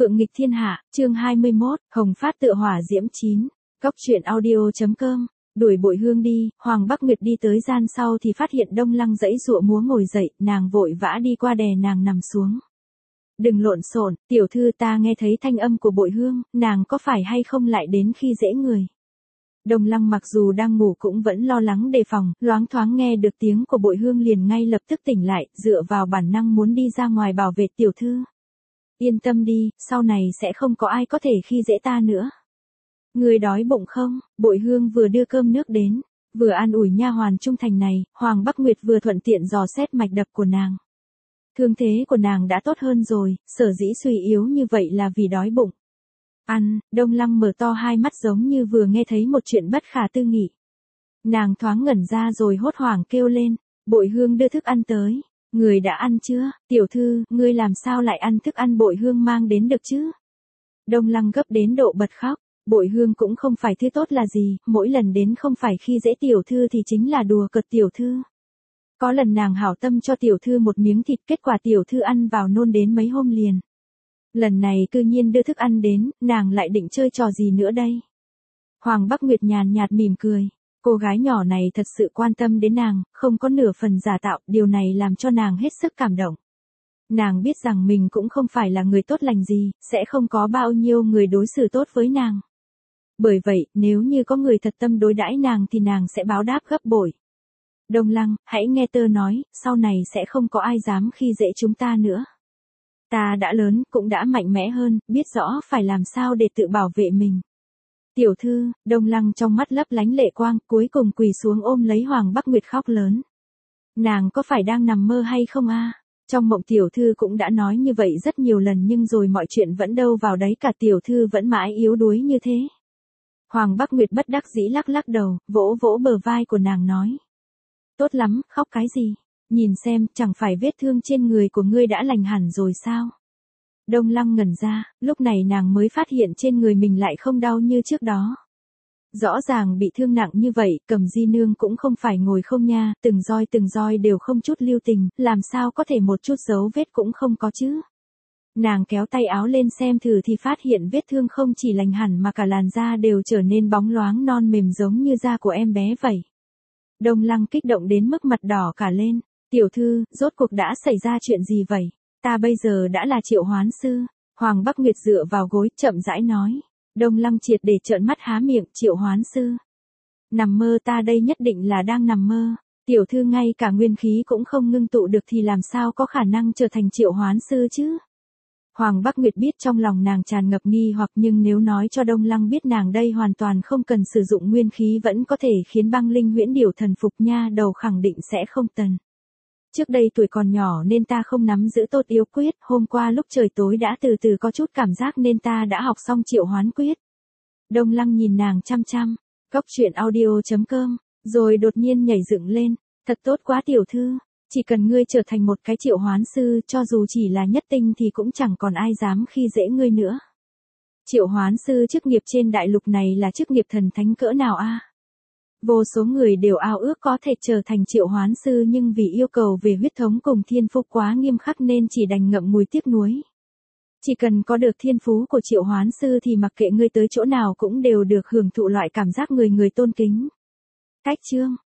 Phượng nghịch thiên hạ, chương 21, Hồng phát tựa hỏa diễm 9. Cốc truyện audio.com. Đuổi Bội Hương đi, Hoàng Bắc Nguyệt đi tới gian sau thì phát hiện Đông Lăng giãy giụa múa ngồi dậy, nàng vội vã đi qua đè nàng nằm xuống. Đừng lộn xộn, tiểu thư, ta nghe thấy thanh âm của Bội Hương, nàng có phải hay không lại đến khi dễ người. Đông Lăng mặc dù đang ngủ cũng vẫn lo lắng đề phòng, loáng thoáng nghe được tiếng của Bội Hương liền ngay lập tức tỉnh lại, dựa vào bản năng muốn đi ra ngoài bảo vệ tiểu thư. Yên tâm đi, sau này sẽ không có ai có thể khi dễ ta nữa. Người đói bụng không? Bội Hương vừa đưa cơm nước đến, vừa an ủi nha hoàn trung thành này, Hoàng Bắc Nguyệt vừa thuận tiện dò xét mạch đập của nàng. Thương thế của nàng đã tốt hơn rồi, sở dĩ suy yếu như vậy là vì đói bụng. Ăn, Đông Lăng mở to hai mắt giống như vừa nghe thấy một chuyện bất khả tư nghị. Nàng thoáng ngẩn ra rồi hốt hoảng kêu lên, Bội Hương đưa thức ăn tới. Người đã ăn chưa, tiểu thư, ngươi làm sao lại ăn thức ăn Bội Hương mang đến được chứ? Đông Lăng gấp đến độ bật khóc, Bội Hương cũng không phải thứ tốt là gì, mỗi lần đến không phải khi dễ tiểu thư thì chính là đùa cợt tiểu thư. Có lần nàng hảo tâm cho tiểu thư một miếng thịt, kết quả tiểu thư ăn vào nôn đến mấy hôm liền. Lần này cư nhiên đưa thức ăn đến, nàng lại định chơi trò gì nữa đây? Hoàng Bắc Nguyệt nhàn nhạt mỉm cười. Cô gái nhỏ này thật sự quan tâm đến nàng, không có nửa phần giả tạo, điều này làm cho nàng hết sức cảm động. Nàng biết rằng mình cũng không phải là người tốt lành gì, sẽ không có bao nhiêu người đối xử tốt với nàng. Bởi vậy, nếu như có người thật tâm đối đãi nàng thì nàng sẽ báo đáp gấp bội. Đông Lăng, hãy nghe tơ nói, sau này sẽ không có ai dám khi dễ chúng ta nữa. Ta đã lớn, cũng đã mạnh mẽ hơn, biết rõ phải làm sao để tự bảo vệ mình. Tiểu thư, Đông Lăng trong mắt lấp lánh lệ quang, cuối cùng quỳ xuống ôm lấy Hoàng Bắc Nguyệt khóc lớn. Nàng có phải đang nằm mơ hay không a? Trong mộng tiểu thư cũng đã nói như vậy rất nhiều lần nhưng rồi mọi chuyện vẫn đâu vào đấy cả, tiểu thư vẫn mãi yếu đuối như thế. Hoàng Bắc Nguyệt bất đắc dĩ lắc lắc đầu, vỗ vỗ bờ vai của nàng nói. Tốt lắm, khóc cái gì? Nhìn xem, chẳng phải vết thương trên người của ngươi đã lành hẳn rồi sao? Đông Lăng ngẩn ra, lúc này nàng mới phát hiện trên người mình lại không đau như trước đó. Rõ ràng bị thương nặng như vậy, Cầm Di nương cũng không phải ngồi không nha, từng roi đều không chút lưu tình, làm sao có thể một chút dấu vết cũng không có chứ. Nàng kéo tay áo lên xem thử thì phát hiện vết thương không chỉ lành hẳn mà cả làn da đều trở nên bóng loáng non mềm giống như da của em bé vậy. Đông Lăng kích động đến mức mặt đỏ cả lên, tiểu thư, rốt cuộc đã xảy ra chuyện gì vậy? Ta bây giờ đã là Triệu Hoán Sư. Hoàng Bắc Nguyệt dựa vào gối, chậm rãi nói. Đông Lăng triệt để trợn mắt há miệng, Triệu Hoán Sư. Nằm mơ, ta đây nhất định là đang nằm mơ. Tiểu thư ngay cả nguyên khí cũng không ngưng tụ được thì làm sao có khả năng trở thành Triệu Hoán Sư chứ? Hoàng Bắc Nguyệt biết trong lòng nàng tràn ngập nghi hoặc, nhưng nếu nói cho Đông Lăng biết nàng đây hoàn toàn không cần sử dụng nguyên khí vẫn có thể khiến băng linh huyễn điểu thần phục nha đầu khẳng định sẽ không tần. Trước đây tuổi còn nhỏ nên ta không nắm giữ tốt yếu quyết, hôm qua lúc trời tối đã từ từ có chút cảm giác nên ta đã học xong Triệu Hoán Quyết. Đông Lăng nhìn nàng chăm chăm, cốc truyện audio.com, rồi đột nhiên nhảy dựng lên, thật tốt quá tiểu thư, chỉ cần ngươi trở thành một cái Triệu Hoán Sư, cho dù chỉ là nhất tinh thì cũng chẳng còn ai dám khi dễ ngươi nữa. Triệu Hoán Sư chức nghiệp trên đại lục này là chức nghiệp thần thánh cỡ nào a? Vô số người đều ao ước có thể trở thành Triệu Hoán Sư nhưng vì yêu cầu về huyết thống cùng thiên phú quá nghiêm khắc nên chỉ đành ngậm ngùi tiếc nuối. Chỉ cần có được thiên phú của Triệu Hoán Sư thì mặc kệ ngươi tới chỗ nào cũng đều được hưởng thụ loại cảm giác người người tôn kính. Cách chương